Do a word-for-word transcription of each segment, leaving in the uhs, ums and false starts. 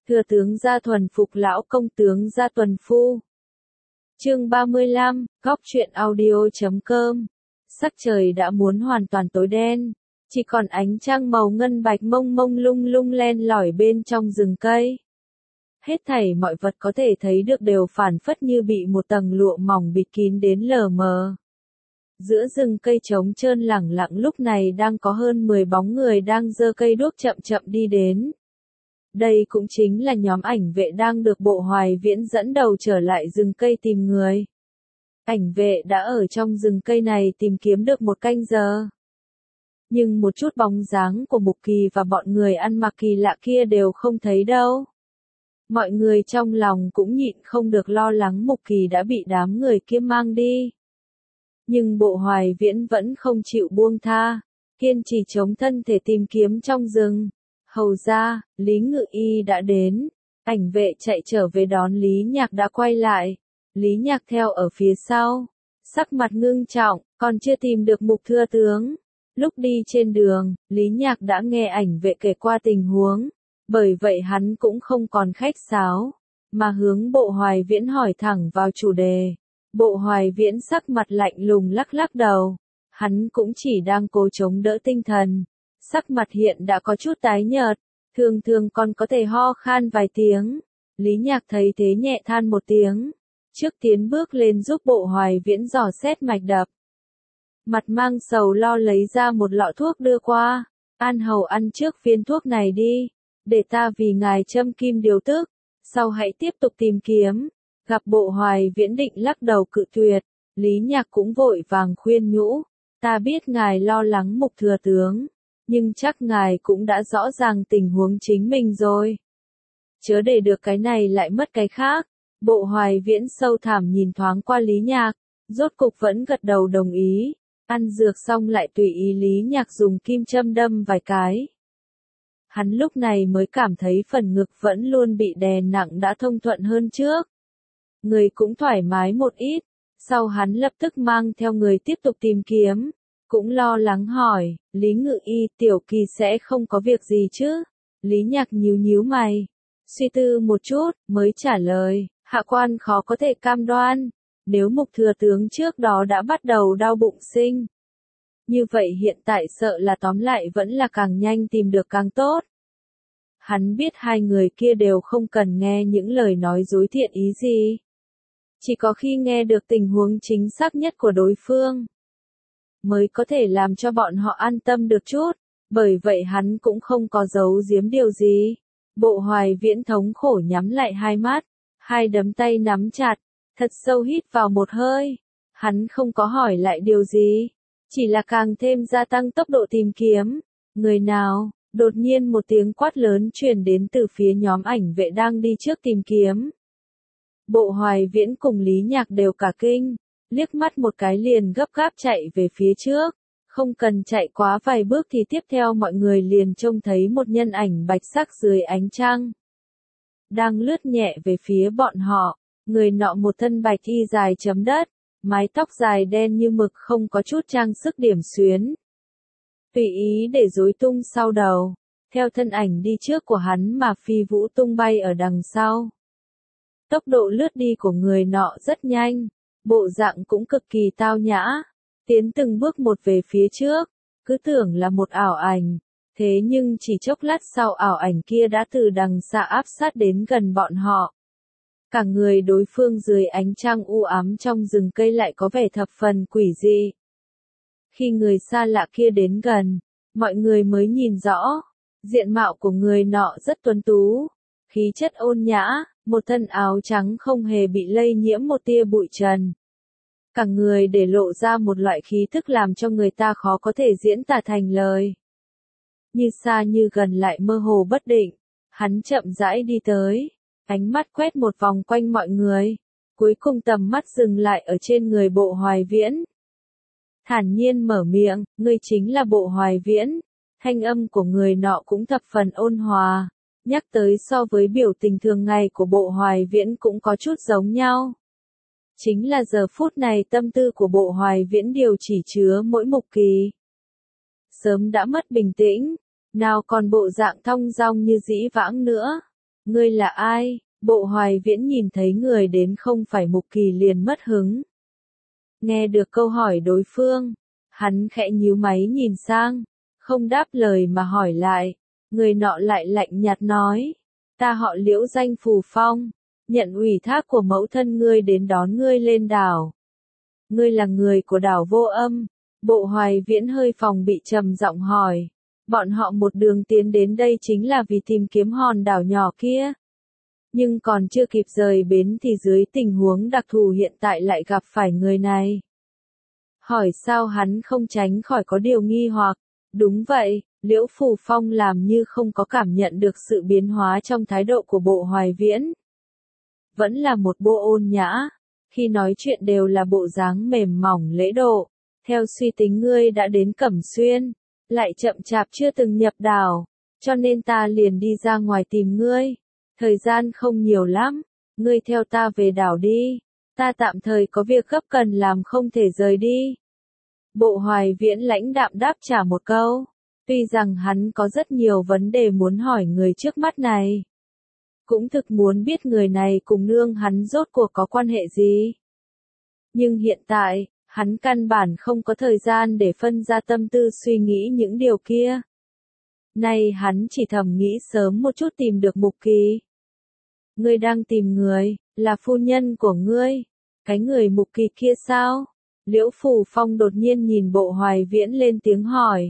Thừa tướng gia thuần phục lão công tướng gia tuần phu. Chương ba mươi lăm, góc truyện audio chấm com. Sắc trời đã muốn hoàn toàn tối đen, chỉ còn ánh trăng màu ngân bạch mông mông lung lung len lỏi bên trong rừng cây. Hết thảy mọi vật có thể thấy được đều phảng phất như bị một tầng lụa mỏng bịt kín đến lờ mờ. Giữa rừng cây trống trơn lẳng lặng lúc này đang có hơn mười bóng người đang giơ cây đuốc chậm chậm đi đến. Đây cũng chính là nhóm ảnh vệ đang được Bộ Hoài Viễn dẫn đầu trở lại rừng cây tìm người. Ảnh vệ đã ở trong rừng cây này tìm kiếm được một canh giờ. Nhưng một chút bóng dáng của Mục Kỳ và bọn người ăn mặc kỳ lạ kia đều không thấy đâu. Mọi người trong lòng cũng nhịn không được lo lắng Mục Kỳ đã bị đám người kia mang đi. Nhưng Bộ Hoài Viễn vẫn không chịu buông tha, kiên trì chống thân thể tìm kiếm trong rừng. Hầu ra, Lý Ngự Y đã đến. Ảnh vệ chạy trở về đón Lý Nhạc đã quay lại. Lý Nhạc theo ở phía sau. Sắc mặt ngưng trọng, còn chưa tìm được Mục Thừa tướng. Lúc đi trên đường, Lý Nhạc đã nghe ảnh vệ kể qua tình huống. Bởi vậy hắn cũng không còn khách sáo, mà hướng Bộ Hoài Viễn hỏi thẳng vào chủ đề. Bộ Hoài Viễn sắc mặt lạnh lùng lắc lắc đầu. Hắn cũng chỉ đang cố chống đỡ tinh thần. Sắc mặt hiện đã có chút tái nhợt, thường thường còn có thể ho khan vài tiếng. Lý Nhạc thấy thế nhẹ than một tiếng, trước tiến bước lên giúp Bộ Hoài Viễn dò xét mạch đập. Mặt mang sầu lo lấy ra một lọ thuốc đưa qua, An hầu ăn trước viên thuốc này đi, để ta vì ngài châm kim điều tức, sau hãy tiếp tục tìm kiếm. Gặp Bộ Hoài Viễn định lắc đầu cự tuyệt, Lý Nhạc cũng vội vàng khuyên nhủ, ta biết ngài lo lắng Mục Thừa tướng. Nhưng chắc ngài cũng đã rõ ràng tình huống chính mình rồi. Chớ để được cái này lại mất cái khác. Bộ Hoài Viễn sâu thẳm nhìn thoáng qua Lý Nhạc, rốt cục vẫn gật đầu đồng ý. Ăn dược xong lại tùy ý Lý Nhạc dùng kim châm đâm vài cái. Hắn lúc này mới cảm thấy phần ngực vẫn luôn bị đè nặng đã thông thuận hơn trước. Người cũng thoải mái một ít. Sau hắn lập tức mang theo người tiếp tục tìm kiếm. Cũng lo lắng hỏi, Lý Ngự Y tiểu kỳ sẽ không có việc gì chứ? Lý Nhạc nhíu nhíu mày, suy tư một chút, mới trả lời, hạ quan khó có thể cam đoan, nếu Mục Thừa tướng trước đó đã bắt đầu đau bụng sinh. Như vậy hiện tại sợ là tóm lại vẫn là càng nhanh tìm được càng tốt. Hắn biết hai người kia đều không cần nghe những lời nói dối thiện ý gì. Chỉ có khi nghe được tình huống chính xác nhất của đối phương, mới có thể làm cho bọn họ an tâm được chút, bởi vậy hắn cũng không có giấu giếm điều gì. Bộ Hoài Viễn thống khổ nhắm lại hai mắt, hai đấm tay nắm chặt, thật sâu hít vào một hơi. Hắn không có hỏi lại điều gì, chỉ là càng thêm gia tăng tốc độ tìm kiếm. Người nào? Đột nhiên một tiếng quát lớn truyền đến từ phía nhóm ảnh vệ đang đi trước tìm kiếm. Bộ Hoài Viễn cùng Lý Nhạc đều cả kinh. Liếc mắt một cái liền gấp gáp chạy về phía trước, không cần chạy quá vài bước thì tiếp theo mọi người liền trông thấy một nhân ảnh bạch sắc dưới ánh trăng. Đang lướt nhẹ về phía bọn họ, người nọ một thân bạch y dài chấm đất, mái tóc dài đen như mực không có chút trang sức điểm xuyến. Tùy ý để rối tung sau đầu, theo thân ảnh đi trước của hắn mà phi vũ tung bay ở đằng sau. Tốc độ lướt đi của người nọ rất nhanh. Bộ dạng cũng cực kỳ tao nhã, tiến từng bước một về phía trước, cứ tưởng là một ảo ảnh, thế nhưng chỉ chốc lát sau ảo ảnh kia đã từ đằng xa áp sát đến gần bọn họ. Cả người đối phương dưới ánh trăng u ám trong rừng cây lại có vẻ thập phần quỷ dị. Khi người xa lạ kia đến gần, mọi người mới nhìn rõ, diện mạo của người nọ rất tuấn tú, khí chất ôn nhã. Một thân áo trắng không hề bị lây nhiễm một tia bụi trần. Cả người để lộ ra một loại khí thức làm cho người ta khó có thể diễn tả thành lời. Như xa như gần lại mơ hồ bất định, hắn chậm rãi đi tới, ánh mắt quét một vòng quanh mọi người, cuối cùng tầm mắt dừng lại ở trên người Bộ Hoài Viễn. Thản nhiên mở miệng, ngươi chính là Bộ Hoài Viễn, thanh âm của người nọ cũng thập phần ôn hòa. Nhắc tới so với biểu tình thường ngày của Bộ Hoài Viễn cũng có chút giống nhau. Chính là giờ phút này tâm tư của Bộ Hoài Viễn đều chỉ chứa mỗi Mục Kỳ. Sớm đã mất bình tĩnh, nào còn bộ dạng thong dong như dĩ vãng nữa. Ngươi là ai? Bộ Hoài Viễn nhìn thấy người đến không phải Mục Kỳ liền mất hứng. Nghe được câu hỏi đối phương, hắn khẽ nhíu máy nhìn sang, không đáp lời mà hỏi lại. Người nọ lại lạnh nhạt nói, ta họ Liễu danh Phù Phong, nhận ủy thác của mẫu thân ngươi đến đón ngươi lên đảo. Ngươi là người của đảo Vô Âm. Bộ Hoài Viễn hơi phòng bị trầm giọng hỏi, bọn họ một đường tiến đến đây chính là vì tìm kiếm hòn đảo nhỏ kia. Nhưng còn chưa kịp rời bến thì dưới tình huống đặc thù hiện tại lại gặp phải người này. Hỏi sao hắn không tránh khỏi có điều nghi hoặc. Đúng vậy, Liễu Phù Phong làm như không có cảm nhận được sự biến hóa trong thái độ của Bộ Hoài Viễn. Vẫn là một bộ ôn nhã, khi nói chuyện đều là bộ dáng mềm mỏng lễ độ. Theo suy tính ngươi đã đến Cẩm Xuyên, lại chậm chạp chưa từng nhập đảo, cho nên ta liền đi ra ngoài tìm ngươi. Thời gian không nhiều lắm, ngươi theo ta về đảo đi, ta tạm thời có việc gấp cần làm không thể rời đi. Bộ Hoài Viễn lãnh đạm đáp trả một câu, tuy rằng hắn có rất nhiều vấn đề muốn hỏi người trước mắt này. Cũng thực muốn biết người này cùng nương hắn rốt cuộc có quan hệ gì. Nhưng hiện tại, hắn căn bản không có thời gian để phân ra tâm tư suy nghĩ những điều kia. Nay hắn chỉ thầm nghĩ sớm một chút tìm được Mục Kỳ. Ngươi đang tìm người, là phu nhân của ngươi. Cái người Mục Kỳ kia sao? Liễu Phù Phong đột nhiên nhìn Bộ Hoài Viễn lên tiếng hỏi.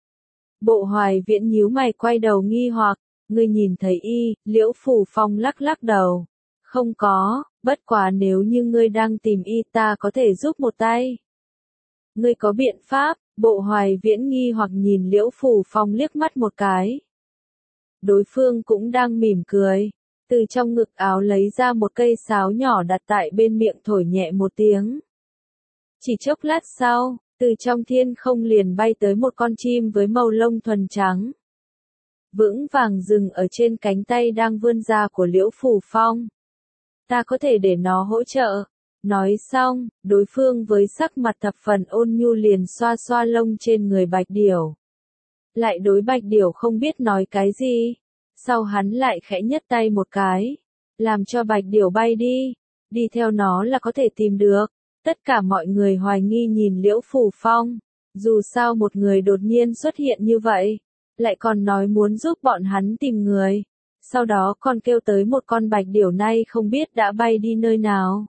Bộ Hoài Viễn nhíu mày quay đầu nghi hoặc, ngươi nhìn thấy y, Liễu Phù Phong lắc lắc đầu. Không có, bất quá nếu như ngươi đang tìm y ta có thể giúp một tay. Ngươi có biện pháp? Bộ Hoài Viễn nghi hoặc nhìn Liễu Phù Phong liếc mắt một cái. Đối phương cũng đang mỉm cười, từ trong ngực áo lấy ra một cây sáo nhỏ đặt tại bên miệng thổi nhẹ một tiếng. Chỉ chốc lát sau, từ trong thiên không liền bay tới một con chim với màu lông thuần trắng. Vững vàng dừng ở trên cánh tay đang vươn ra của Liễu Phù Phong. Ta có thể để nó hỗ trợ. Nói xong, đối phương với sắc mặt thập phần ôn nhu liền xoa xoa lông trên người Bạch Điểu. Lại đối Bạch Điểu không biết nói cái gì. Sau hắn lại khẽ nhấc tay một cái. Làm cho Bạch Điểu bay đi. Đi theo nó là có thể tìm được. Tất cả mọi người hoài nghi nhìn Liễu Phù Phong. Dù sao một người đột nhiên xuất hiện như vậy. Lại còn nói muốn giúp bọn hắn tìm người. Sau đó còn kêu tới một con Bạch Điểu này không biết đã bay đi nơi nào.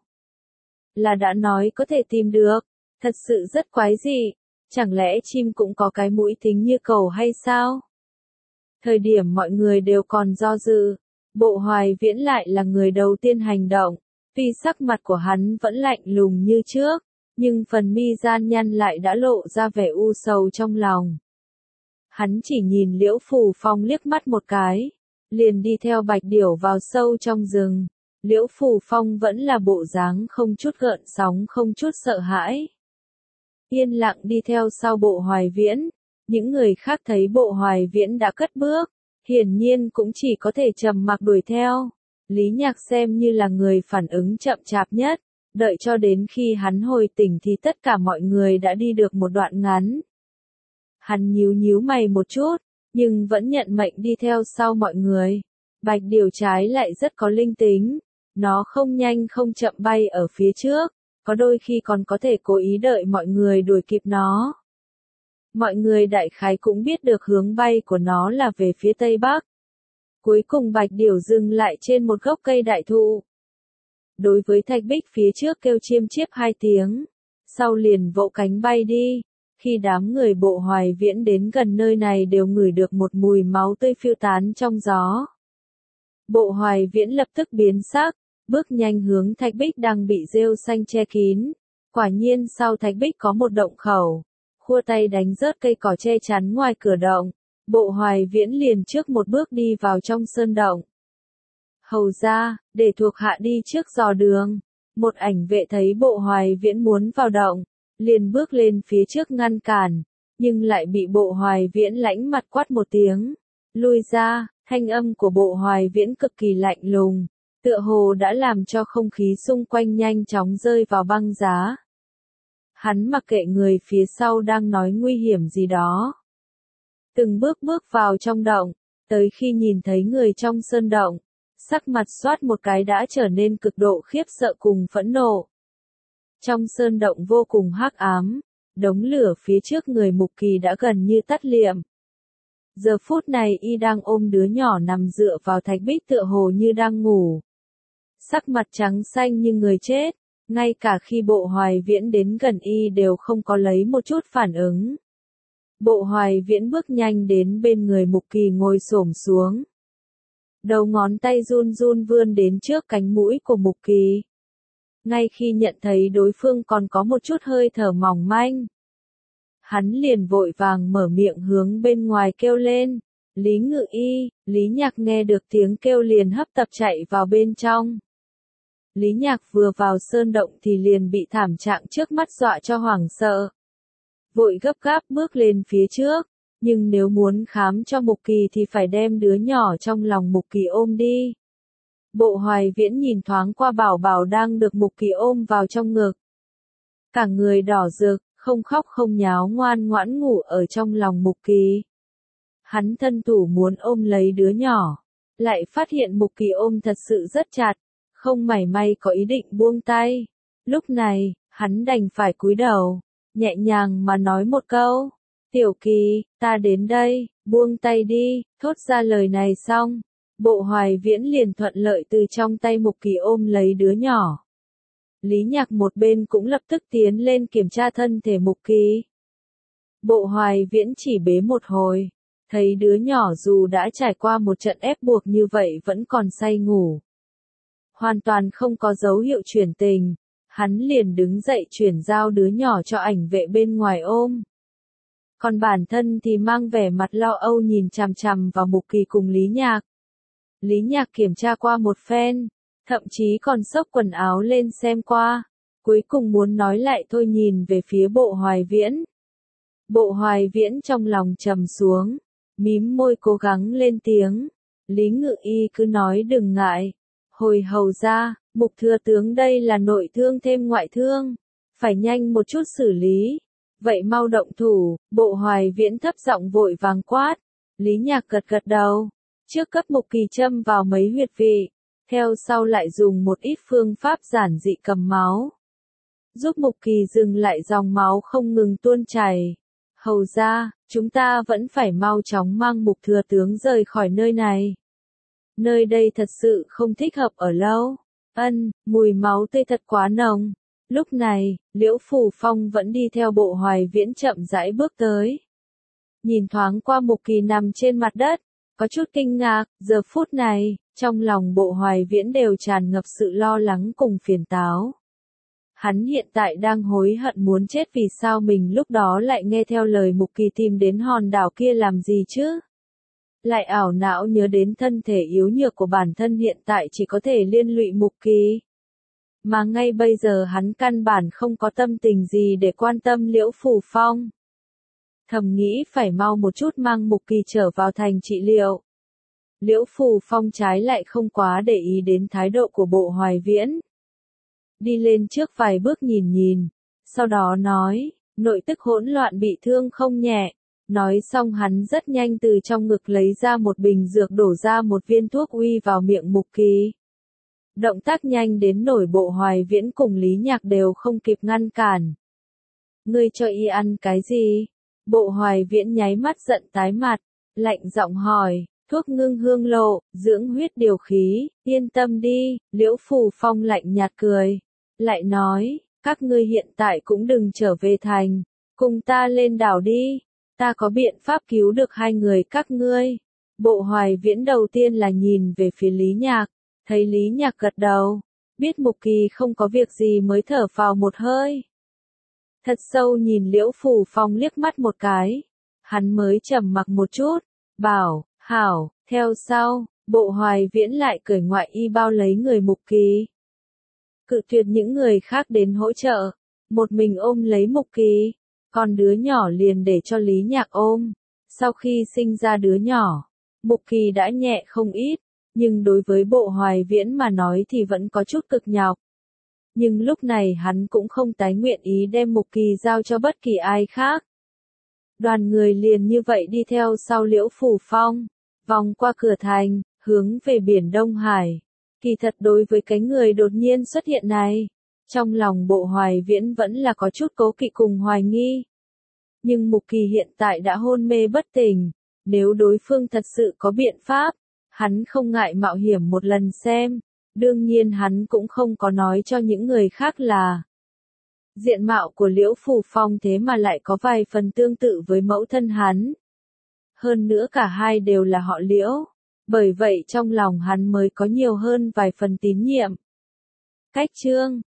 Là đã nói có thể tìm được. Thật sự rất quái dị. Chẳng lẽ chim cũng có cái mũi tính như cầu hay sao? Thời điểm mọi người đều còn do dự. Bộ Hoài Viễn lại là người đầu tiên hành động. Tuy sắc mặt của hắn vẫn lạnh lùng như trước. Nhưng phần mi gian nhăn lại đã lộ ra vẻ u sầu trong lòng. Hắn chỉ nhìn Liễu Phù Phong liếc mắt một cái. Liền đi theo Bạch Điểu vào sâu trong rừng. Liễu Phù Phong vẫn là bộ dáng không chút gợn sóng không chút sợ hãi. Yên lặng đi theo sau Bộ Hoài Viễn. Những người khác thấy Bộ Hoài Viễn đã cất bước. Hiển nhiên cũng chỉ có thể trầm mặc đuổi theo. Lý Nhạc xem như là người phản ứng chậm chạp nhất. Đợi cho đến khi hắn hồi tỉnh thì tất cả mọi người đã đi được một đoạn ngắn. Hắn nhíu nhíu mày một chút, nhưng vẫn nhận mệnh đi theo sau mọi người. Bạch Điểu trái lại rất có linh tính. Nó không nhanh không chậm bay ở phía trước, có đôi khi còn có thể cố ý đợi mọi người đuổi kịp nó. Mọi người đại khái cũng biết được hướng bay của nó là về phía tây bắc. Cuối cùng Bạch Điểu dừng lại trên một gốc cây đại thụ. Đối với Thạch Bích phía trước kêu chiêm chiếp hai tiếng, sau liền vỗ cánh bay đi. Khi đám người Bộ Hoài Viễn đến gần nơi này đều ngửi được một mùi máu tươi phiêu tán trong gió. Bộ Hoài Viễn lập tức biến sắc, bước nhanh hướng Thạch Bích đang bị rêu xanh che kín. Quả nhiên sau Thạch Bích có một động khẩu. Khua tay đánh rớt cây cỏ che chắn ngoài cửa động. Bộ Hoài Viễn liền trước một bước đi vào trong sơn động. Hầu ra, để thuộc hạ đi trước dò đường. Một ảnh vệ thấy Bộ Hoài Viễn muốn vào động, liền bước lên phía trước ngăn cản, nhưng lại bị Bộ Hoài Viễn lãnh mặt quát một tiếng. Lui ra, thanh âm của Bộ Hoài Viễn cực kỳ lạnh lùng, tựa hồ đã làm cho không khí xung quanh nhanh chóng rơi vào băng giá. Hắn mặc kệ người phía sau đang nói nguy hiểm gì đó. Từng bước bước vào trong động, tới khi nhìn thấy người trong sơn động, Sắc mặt xoát một cái đã trở nên cực độ khiếp sợ cùng phẫn nộ. Trong sơn động vô cùng hắc ám, đống lửa phía trước người Mục Kỳ đã gần như tắt liệm. Giờ phút này y đang ôm đứa nhỏ nằm dựa vào thạch bích tựa hồ như đang ngủ. Sắc mặt trắng xanh như người chết, ngay cả khi Bộ Hoài Viễn đến gần y đều không có lấy một chút phản ứng. Bộ Hoài Viễn bước nhanh đến bên người Mục Kỳ ngồi xổm xuống. Đầu ngón tay run run vươn đến trước cánh mũi của Mục Kỳ. Ngay khi nhận thấy đối phương còn có một chút hơi thở mỏng manh, hắn liền vội vàng mở miệng hướng bên ngoài kêu lên, Lý Ngự Y. Lý Nhạc nghe được tiếng kêu liền hấp tấp chạy vào bên trong. Lý Nhạc vừa vào sơn động thì liền bị thảm trạng trước mắt dọa cho hoảng sợ. Vội gấp gáp bước lên phía trước, nhưng nếu muốn khám cho Mục Kỳ thì phải đem đứa nhỏ trong lòng Mục Kỳ ôm đi. Bộ Hoài Viễn nhìn thoáng qua Bảo Bảo đang được Mục Kỳ ôm vào trong ngực. Cả người đỏ rực, không khóc không nháo ngoan ngoãn ngủ ở trong lòng Mục Kỳ. Hắn thân thủ muốn ôm lấy đứa nhỏ, lại phát hiện Mục Kỳ ôm thật sự rất chặt, không mảy may có ý định buông tay. Lúc này, hắn đành phải cúi đầu, nhẹ nhàng mà nói một câu, Tiểu Kỳ, ta đến đây, buông tay đi. Thốt ra lời này xong, Bộ Hoài Viễn liền thuận lợi từ trong tay Mục Kỳ ôm lấy đứa nhỏ. Lý Nhạc một bên cũng lập tức tiến lên kiểm tra thân thể Mục Kỳ. Bộ Hoài Viễn chỉ bế một hồi, thấy đứa nhỏ dù đã trải qua một trận ép buộc như vậy vẫn còn say ngủ. Hoàn toàn không có dấu hiệu chuyển tình, hắn liền đứng dậy chuyển giao đứa nhỏ cho ảnh vệ bên ngoài ôm. Còn bản thân thì mang vẻ mặt lo âu nhìn chằm chằm vào Mục Kỳ cùng Lý Nhạc. Lý Nhạc kiểm tra qua một phen, thậm chí còn xốc quần áo lên xem qua, cuối cùng muốn nói lại thôi nhìn về phía Bộ Hoài Viễn. Bộ Hoài Viễn trong lòng trầm xuống, mím môi cố gắng lên tiếng, Lý Ngự Y cứ nói đừng ngại. Hồi hầu ra, Mục thừa tướng đây là nội thương thêm ngoại thương, phải nhanh một chút xử lý. Vậy mau động thủ. Bộ Hoài Viễn thấp giọng vội vàng quát. Lý Nhạc gật gật đầu, trước cấp Mục Kỳ châm vào mấy huyệt vị, theo sau lại dùng một ít phương pháp giản dị cầm máu, giúp Mục Kỳ dừng lại dòng máu không ngừng tuôn chảy. Hầu ra, chúng ta vẫn phải mau chóng mang Mục thừa tướng rời khỏi nơi này. Nơi đây thật sự không thích hợp ở lâu. Ân, mùi máu tươi thật quá nồng. Lúc này, Liễu Phù Phong vẫn đi theo Bộ Hoài Viễn chậm rãi bước tới. Nhìn thoáng qua Mục Kỳ nằm trên mặt đất, có chút kinh ngạc, giờ phút này, trong lòng Bộ Hoài Viễn đều tràn ngập sự lo lắng cùng phiền táo. Hắn hiện tại đang hối hận muốn chết vì sao mình lúc đó lại nghe theo lời Mục Kỳ tìm đến hòn đảo kia làm gì chứ? Lại ảo não nhớ đến thân thể yếu nhược của bản thân hiện tại chỉ có thể liên lụy Mục Kỳ. Mà ngay bây giờ hắn căn bản không có tâm tình gì để quan tâm Liễu Phù Phong. Thầm nghĩ phải mau một chút mang Mục Kỳ trở vào thành trị liệu. Liễu Phù Phong trái lại không quá để ý đến thái độ của Bộ Hoài Viễn. Đi lên trước vài bước nhìn nhìn, sau đó nói, nội tức hỗn loạn bị thương không nhẹ. Nói xong hắn rất nhanh từ trong ngực lấy ra một bình dược đổ ra một viên thuốc uy vào miệng Mục Kỳ. Động tác nhanh đến nổi Bộ Hoài Viễn cùng Lý Nhạc đều không kịp ngăn cản. Ngươi cho y ăn cái gì? Bộ Hoài Viễn nháy mắt giận tái mặt, lạnh giọng hỏi, thuốc ngưng hương lộ, dưỡng huyết điều khí, yên tâm đi. Liễu Phù Phong lạnh nhạt cười, lại nói, các ngươi hiện tại cũng đừng trở về thành, cùng ta lên đảo đi. Ta có biện pháp cứu được hai người các ngươi. Bộ Hoài Viễn đầu tiên là nhìn về phía Lý Nhạc, thấy Lý Nhạc gật đầu, biết Mục Kỳ không có việc gì mới thở phào một hơi. Thật sâu nhìn Liễu Phù Phong liếc mắt một cái, hắn mới trầm mặc một chút, bảo, hảo. Theo sau, Bộ Hoài Viễn lại cởi ngoại y bao lấy người Mục Kỳ. Cự tuyệt những người khác đến hỗ trợ, một mình ôm lấy Mục Kỳ. Còn đứa nhỏ liền để cho Lý Nhạc ôm. Sau khi sinh ra đứa nhỏ, Mục Kỳ đã nhẹ không ít, nhưng đối với Bộ Hoài Viễn mà nói thì vẫn có chút cực nhọc. Nhưng lúc này hắn cũng không tái nguyện ý đem Mục Kỳ giao cho bất kỳ ai khác. Đoàn người liền như vậy đi theo sau Liễu Phù Phong, vòng qua cửa thành, hướng về biển Đông Hải. Kỳ thật đối với cái người đột nhiên xuất hiện này, trong lòng Bộ Hoài Viễn vẫn là có chút cố kỵ cùng hoài nghi. Nhưng Mục Kỳ hiện tại đã hôn mê bất tỉnh, nếu đối phương thật sự có biện pháp, hắn không ngại mạo hiểm một lần xem, đương nhiên hắn cũng không có nói cho những người khác là diện mạo của Liễu Phù Phong thế mà lại có vài phần tương tự với mẫu thân hắn. Hơn nữa cả hai đều là họ Liễu, bởi vậy trong lòng hắn mới có nhiều hơn vài phần tín nhiệm. Cách chương